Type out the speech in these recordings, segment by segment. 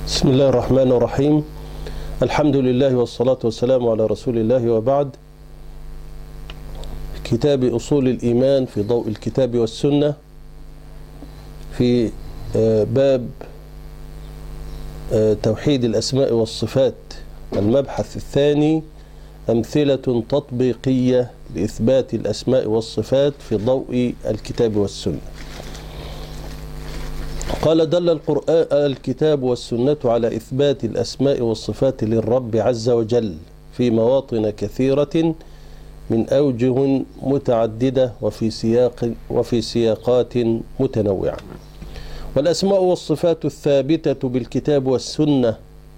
بسم الله الرحمن الرحيم. الحمد لله والصلاة والسلام على رسول الله، وبعد. كتاب أصول الإيمان في ضوء الكتاب والسنة، في باب توحيد الأسماء والصفات، المبحث الثاني: أمثلة تطبيقية لإثبات الأسماء والصفات في ضوء الكتاب والسنة. قال: دل القرآن الكتاب والسنة على إثبات الأسماء والصفات للرب عز وجل في مواطن كثيرة من أوجه متعددة وفي سياقات متنوعة. والأسماء والصفات الثابتة بالكتاب والسنة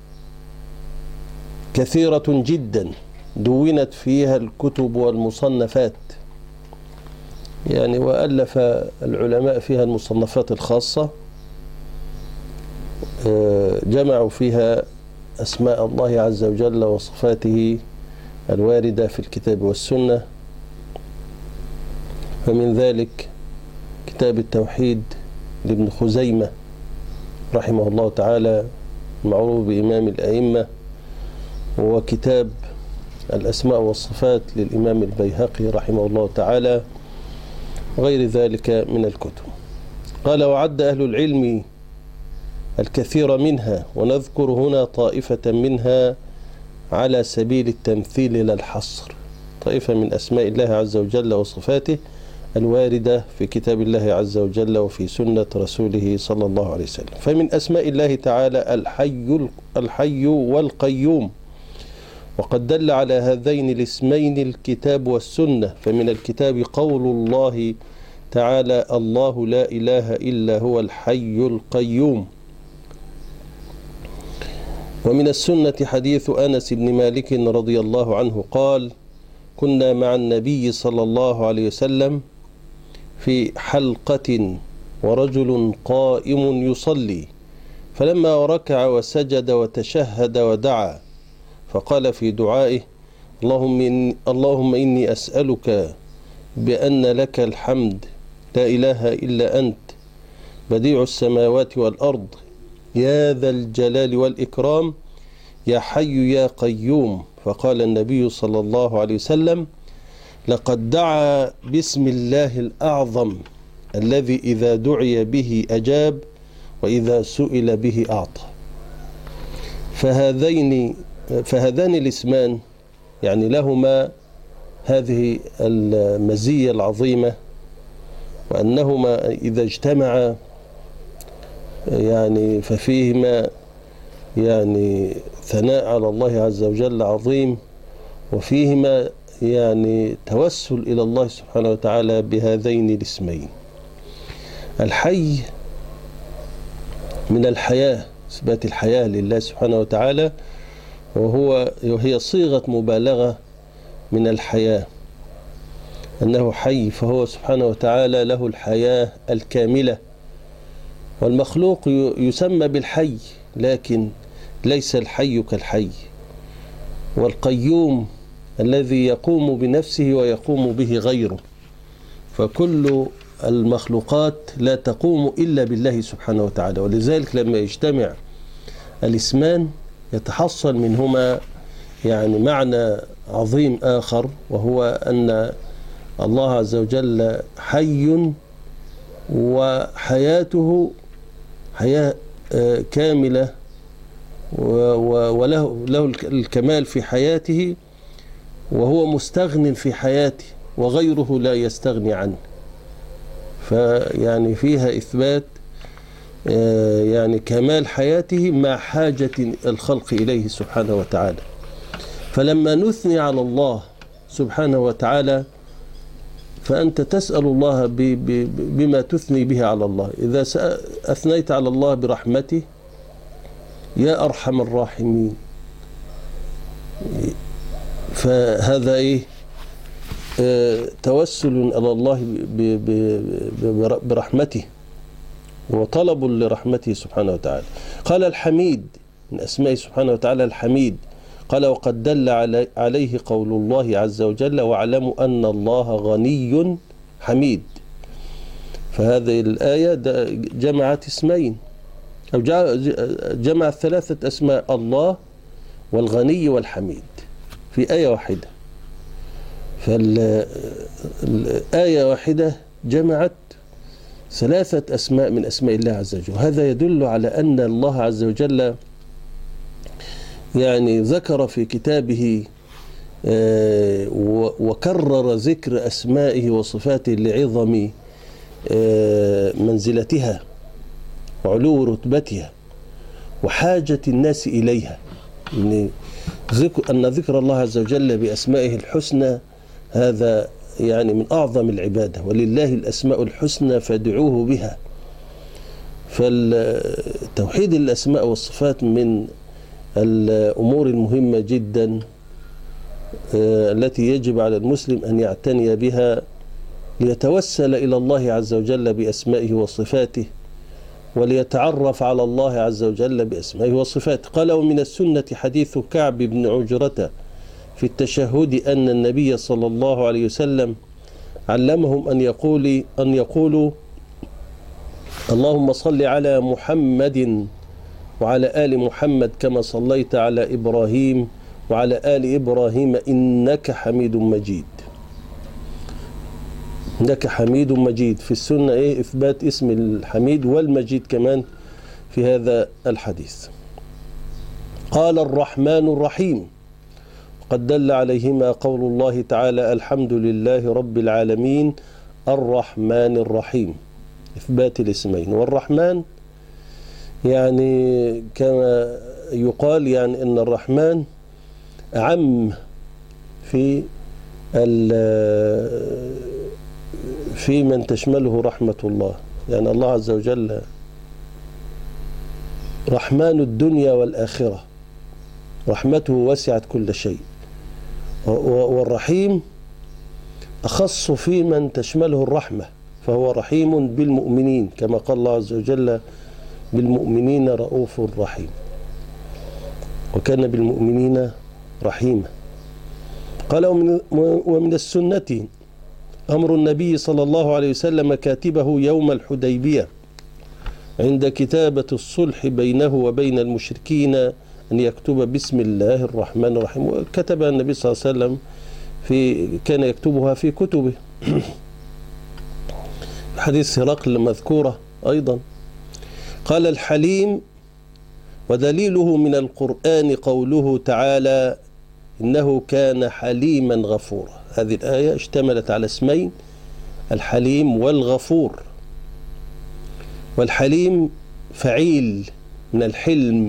كثيرة جدا، دونت فيها الكتب والمصنفات، وألف العلماء فيها المصنفات الخاصة، جمعوا فيها أسماء الله عز وجل وصفاته الواردة في الكتاب والسنة. فمن ذلك كتاب التوحيد لابن خزيمة رحمه الله تعالى، المعروف بإمام الأئمة، وكتاب الأسماء والصفات للإمام البيهقي رحمه الله تعالى، وغير ذلك من الكتب. قال: وعد أهل العلم الكثير منها، ونذكر هنا طائفة منها على سبيل التمثيل لا الحصر، طائفة من أسماء الله عز وجل وصفاته الواردة في كتاب الله عز وجل وفي سنة رسوله صلى الله عليه وسلم. فمن أسماء الله تعالى الحي والقيوم، وقد دل على هذين الاسمين الكتاب والسنة. فمن الكتاب قول الله تعالى: الله لا إله إلا هو الحي القيوم. ومن السنة حديث أنس بن مالك رضي الله عنه قال: كنا مع النبي صلى الله عليه وسلم في حلقة ورجل قائم يصلي، فلما ركع وسجد وتشهد ودعا، فقال في دعائه: اللهم إني أسألك بأن لك الحمد لا إله إلا أنت، بديع السماوات والأرض، يا ذا الجلال والإكرام، يا حي يا قيوم. فقال النبي صلى الله عليه وسلم: لقد دعا باسم الله الأعظم الذي إذا دعي به أجاب، وإذا سئل به أعطى. فهذان الاسمان لهما هذه المزية العظيمة، وأنهما إذا اجتمعا ففيهما ثناء على الله عز وجل عظيم، وفيهما توسل إلى الله سبحانه وتعالى بهذين الاسمين. الحي من الحياة، إثبات الحياة لله سبحانه وتعالى، وهي صيغة مبالغة من الحياة، أنه حي، فهو سبحانه وتعالى له الحياة الكاملة. والمخلوق يسمى بالحي، لكن ليس الحي كالحي. والقيوم الذي يقوم بنفسه ويقوم به غيره، فكل المخلوقات لا تقوم إلا بالله سبحانه وتعالى. ولذلك لما يجتمع الاسمان يتحصل منهما معنى عظيم آخر، وهو أن الله عز وجل حي، وحياته حياة كاملة، وله الكمال في حياته، وهو مستغن في حياته، وغيره لا يستغني عنه. فيها إثبات كمال حياته مع حاجة الخلق إليه سبحانه وتعالى. فلما نثني على الله سبحانه وتعالى، فأنت تسأل الله بما تثني به على الله. إذا أثنيت على الله برحمته: يا أرحم الراحمين، فهذا توسل إلى الله برحمته، وطلب لرحمته سبحانه وتعالى. قال: الحميد من أسماء سبحانه وتعالى الحميد. قال: وقد دل عليه قول الله عز وجل: واعلموا أن الله غني حميد. فهذه الآية جمعت اسمين، أو جمع ثلاثة أسماء: الله والغني والحميد في آية واحدة. فالآية واحدة جمعت ثلاثة أسماء من أسماء الله عز وجل. هذا يدل على أن الله عز وجل يعني ذكر في كتابه وكرر ذكر أسمائه وصفاته لعظم منزلتها وعلو رتبتها وحاجة الناس إليها. أن ذكر الله عز وجل بأسمائه الحسنى هذا يعني من أعظم العبادة، ولله الأسماء الحسنى فادعوه بها. فالتوحيد الأسماء والصفات من الأمور المهمة جدا التي يجب على المسلم أن يعتني بها ليتوسل إلى الله عز وجل بأسمائه وصفاته، وليتعرف على الله عز وجل بأسمائه وصفاته. قال: ومن السنة حديث كعب بن عجرة في التشهد أن النبي صلى الله عليه وسلم علمهم أن يقولوا اللهم صل على محمد وعلى آل محمد كما صليت على إبراهيم وعلى آل إبراهيم إنك حميد مجيد. إنك حميد مجيد. في السنة إثبات اسم الحميد والمجيد كمان في هذا الحديث. قال: الرحمن الرحيم. قد دل عليهما قول الله تعالى: الحمد لله رب العالمين الرحمن الرحيم. إثبات الاسمين. والرحمن يعني كما يقال يعني أن الرحمن أعم في من تشمله رحمة الله. يعني الله عز وجل رحمن الدنيا والآخرة، رحمته وسعت كل شيء. والرحيم أخص في من تشمله الرحمة، فهو رحيم بالمؤمنين كما قال الله عز وجل: بالمؤمنين رؤوف رحيم، وكان بالمؤمنين رحيما. قال: ومن السنة أمر النبي صلى الله عليه وسلم كاتبه يوم الحديبية عند كتابة الصلح بينه وبين المشركين أن يكتب بسم الله الرحمن الرحيم. وكتب النبي صلى الله عليه وسلم كان يكتبها في كتبه. حديث هرقل مذكورة أيضا. قال: الحليم. ودليله من القرآن قوله تعالى: إنه كان حليما غفورا. هذه الآية اشتملت على اسمين: الحليم والغفور. والحليم فعيل من الحلم،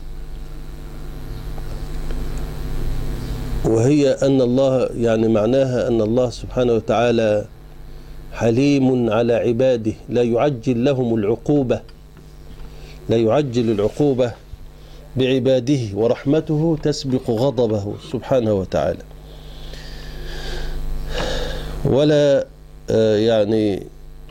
وهي أن الله يعني معناها أن الله سبحانه وتعالى حليم على عباده، لا يعجل لهم العقوبة، لا يعجل العقوبة بعباده، ورحمته تسبق غضبه سبحانه وتعالى. ولا يعني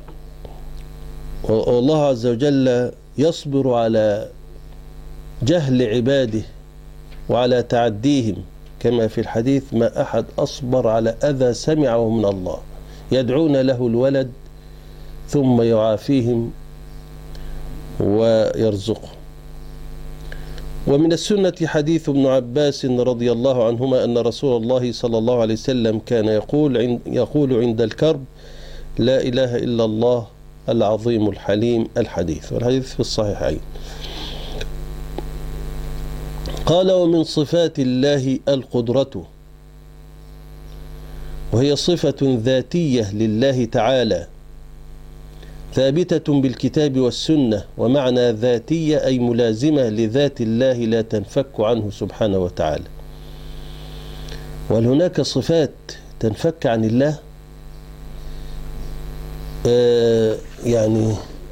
والله عز وجل يصبر على جهل عباده وعلى تعديهم، كما في الحديث: ما أحد أصبر على أذى سمعه من الله، يدعون له الولد ثم يعافيهم ويرزقه. ومن السنة حديث ابن عباس رضي الله عنهما أن رسول الله صلى الله عليه وسلم كان يقول عند الكرب: لا إله إلا الله العظيم الحليم. الحديث، والحديث في الصحيحين. قال: ومن صفات الله القدرة، وهي صفة ذاتية لله تعالى ثابتة بالكتاب والسنة. ومعنى ذاتية أي ملازمة لذات الله لا تنفك عنه سبحانه وتعالى. وهل هناك صفات تنفك عن الله؟ يعني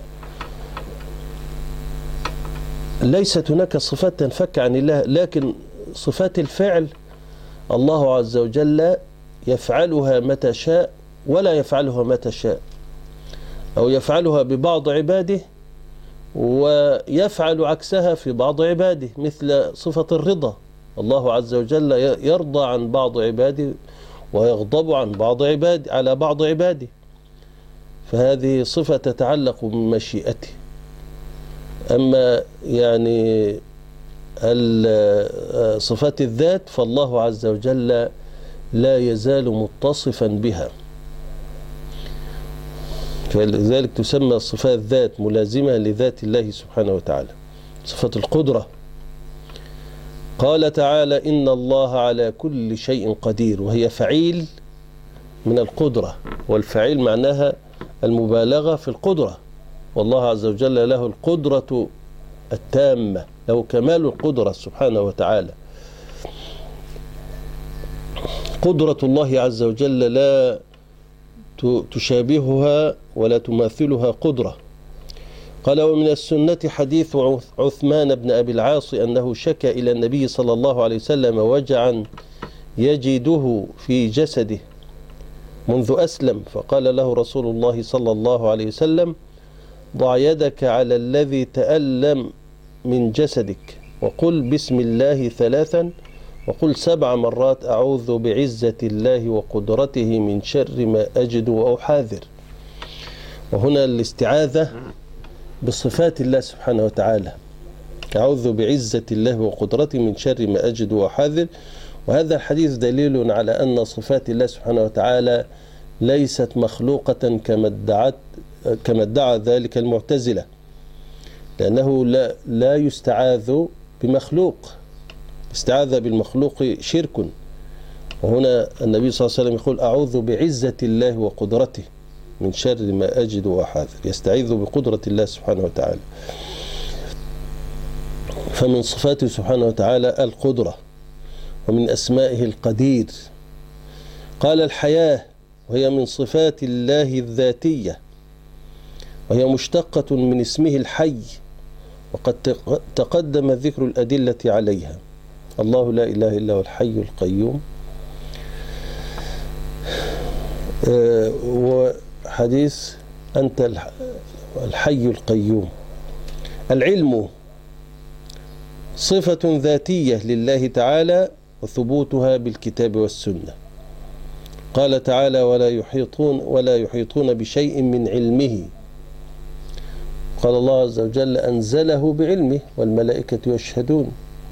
ليست هناك صفات تنفك عن الله، لكن صفات الفعل الله عز وجل يفعلها متى شاء ولا يفعلها متى شاء، أو يفعلها ببعض عباده ويفعل عكسها في بعض عباده، مثل صفة الرضا. الله عز وجل يرضى عن بعض عباده ويغضب عن على بعض عباده، فهذه صفة تتعلق بمشيئته. أما يعني صفات الذات فالله عز وجل لا يزال متصفا بها، فلذلك تسمى صفات الذات ملازمة لذات الله سبحانه وتعالى. صفة القدرة قال تعالى إن الله على كل شيء قدير، وهي فعيل من القدرة، والفعيل معناها المبالغة في القدرة، والله عز وجل له القدرة التامة، له كمال القدرة سبحانه وتعالى. قدرة الله عز وجل لا تشابهها ولا تماثلها قدرة. قال ومن السنة حديث عثمان بن أبي العاص أنه شكى إلى النبي صلى الله عليه وسلم وجعا يجده في جسده منذ أسلم، فقال له رسول الله صلى الله عليه وسلم ضع يدك على الذي تألم من جسدك وقل بسم الله 3 وقل 7 مرات أعوذ بعزة الله وقدرته من شر ما أجد وأحاذر. وهنا الاستعاذة بصفات الله سبحانه وتعالى، أعوذ بعزة الله وقدرته من شر ما أجد وأحاذر. وهذا الحديث دليل على أن صفات الله سبحانه وتعالى ليست مخلوقة كما ادعى ذلك المعتزلة، لأنه لا يستعاذ بمخلوق، استعاذ بالمخلوق شرك. وهنا النبي صلى الله عليه وسلم يقول أعوذ بعزة الله وقدرته من شر ما أجد وأحاذر، يستعيذ بقدرة الله سبحانه وتعالى. فمن صفاته سبحانه وتعالى القدرة، ومن أسمائه القدير. قال الحياة وهي من صفات الله الذاتية، وهي مشتقة من اسمه الحي، وقد تقدم ذكر الأدلة عليها. الله لا إله إلا هو الحي القيوم. وحديث أنت الحي القيوم. العلم صفة ذاتية لله تعالى، وثبوتها بالكتاب والسنة. قال تعالى ولا يحيطون بشيء من علمه. قال الله عز وجل أنزله بعلمه والملائكة يشهدون،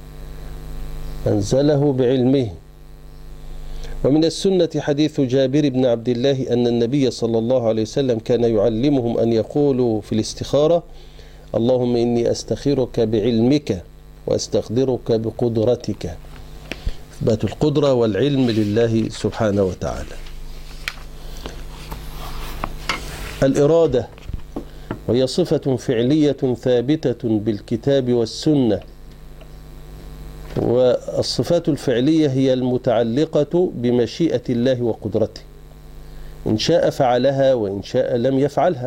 أنزله بعلمه. ومن السنة حديث جابر بن عبد الله أن النبي صلى الله عليه وسلم كان يعلمهم أن يقولوا في الاستخارة اللهم إني أستخيرك بعلمك وأستقدرك بقدرتك. إثبات القدرة والعلم لله سبحانه وتعالى. الإرادة وهي صفة فعلية ثابتة بالكتاب والسنة، والصفات الفعلية هي المتعلقة بمشيئة الله وقدرته، إن شاء فعلها وإن شاء لم يفعلها.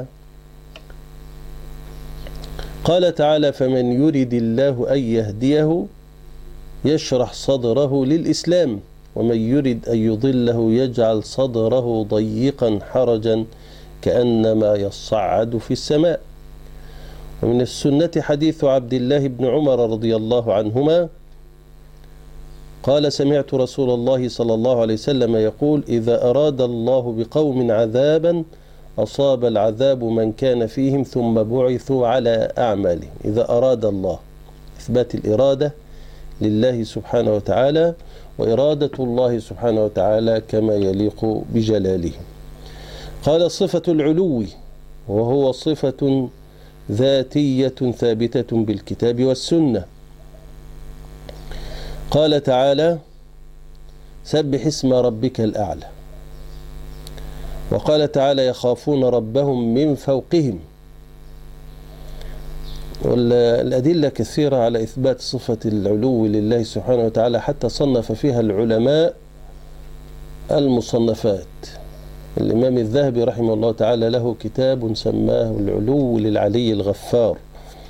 قال تعالى فمن يرد الله أن يهديه يشرح صدره للإسلام ومن يرد أن يضله يجعل صدره ضيقا حرجا كأنما يصعد في السماء. ومن السنة حديث عبد الله بن عمر رضي الله عنهما قال سمعت رسول الله صلى الله عليه وسلم يقول إذا أراد الله بقوم عذابا أصاب العذاب من كان فيهم ثم بعثوا على أعمالهم. إذا أراد الله، إثبات الإرادة لله سبحانه وتعالى، وإرادة الله سبحانه وتعالى كما يليق بجلاله. قال صفة العلو وهو صفة ذاتية ثابتة بالكتاب والسنة. قال تعالى سبح اسم ربك الأعلى. وقال تعالى يخافون ربهم من فوقهم. والأدلة كثيرة على إثبات صفة العلو لله سبحانه وتعالى، حتى صنف فيها العلماء المصنفات. الإمام الذهبي رحمه الله تعالى له كتاب سماه العلو للعلي الغفار.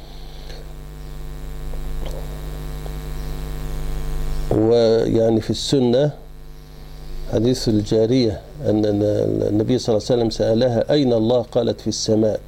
ويعني في السنة حديث الجارية أن النبي صلى الله عليه وسلم سألها أين الله؟ قالت في السماء.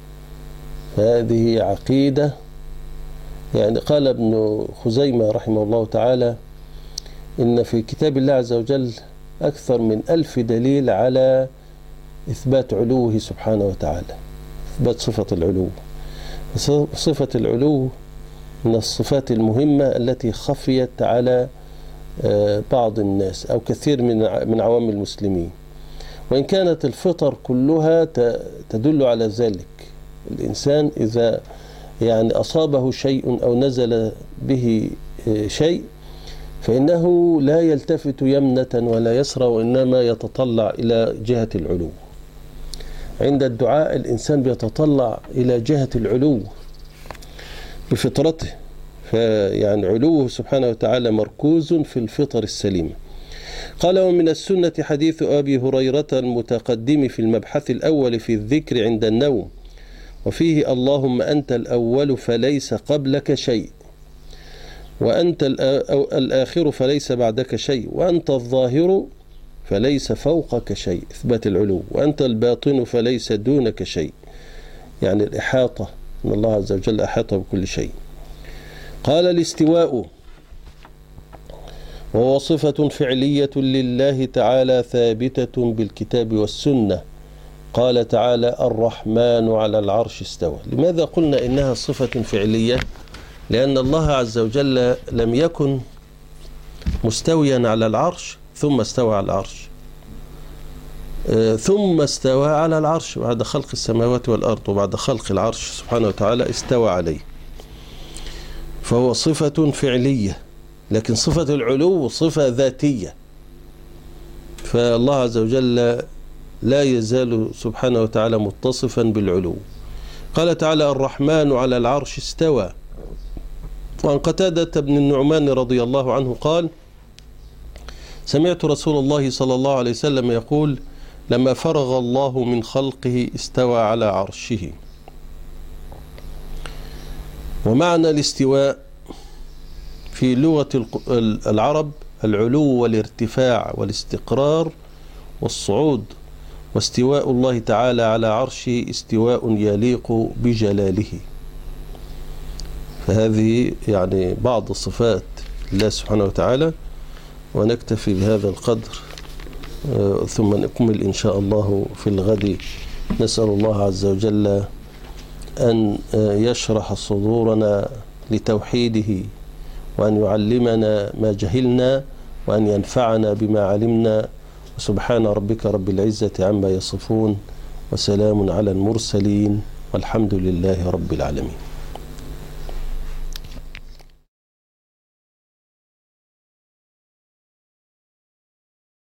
فهذه عقيدة. يعني قال ابن خزيمة رحمه الله تعالى إن في كتاب الله عز وجل أكثر من 1000 دليل على إثبات علوه سبحانه وتعالى، إثبات صفة العلو. صفة العلو من الصفات المهمة التي خفيت على بعض الناس أو كثير من عوام المسلمين، وإن كانت الفطر كلها تدل على ذلك. الإنسان إذا يعني أصابه شيء أو نزل به شيء فإنه لا يلتفت يمنة ولا يسرى، وإنما يتطلع إلى جهة العلو. عند الدعاء الإنسان بيتطلع إلى جهة العلو بفطرته، فيعني علوه سبحانه وتعالى مركوز في الفطر السليمة. قال: ومن السنة حديث أبي هريرة المتقدم في المبحث الأول في الذكر عند النوم، وفيه: اللهم أنت الأول فليس قبلك شيء، وأنت الآخر فليس بعدك شيء، وأنت الظاهر فليس فوقك شيء، إثبات العلو، وأنت الباطن فليس دونك شيء، يعني الإحاطة، أن الله عز وجل أحاط بكل شيء. قال: الاستواء وهو صفة فعلية لله تعالى ثابتة بالكتاب والسنة. قال تعالى: الرحمن على العرش استوى. لماذا قلنا إنها صفة فعلية؟ لأن الله عز وجل لم يكن مستويا على العرش ثم استوى على العرش، ثم استوى على العرش بعد خلق السماوات والأرض، وبعد خلق العرش سبحانه وتعالى استوى عليه، فهو صفة فعلية. لكن صفة العلو صفة ذاتية، فالله عز وجل لا يزال سبحانه وتعالى متصفا بالعلو. قال تعالى: الرحمن على العرش استوى. وعن قتادة بن النعمان رضي الله عنه قال: سمعت رسول الله صلى الله عليه وسلم يقول: لما فرغ الله من خلقه استوى على عرشه. ومعنى الاستواء في لغة العرب العلو والارتفاع والاستقرار والصعود، واستواء الله تعالى على عرشه استواء يليق بجلاله. فهذه يعني بعض صفات الله سبحانه وتعالى، ونكتفي بهذا القدر ثم نكمل إن شاء الله في الغد. نسأل الله عز وجل أن يشرح صدورنا لتوحيده، وأن يعلمنا ما جهلنا، وأن ينفعنا بما علمنا. وسبحان ربك رب العزة عما يصفون، وسلام على المرسلين، والحمد لله رب العالمين.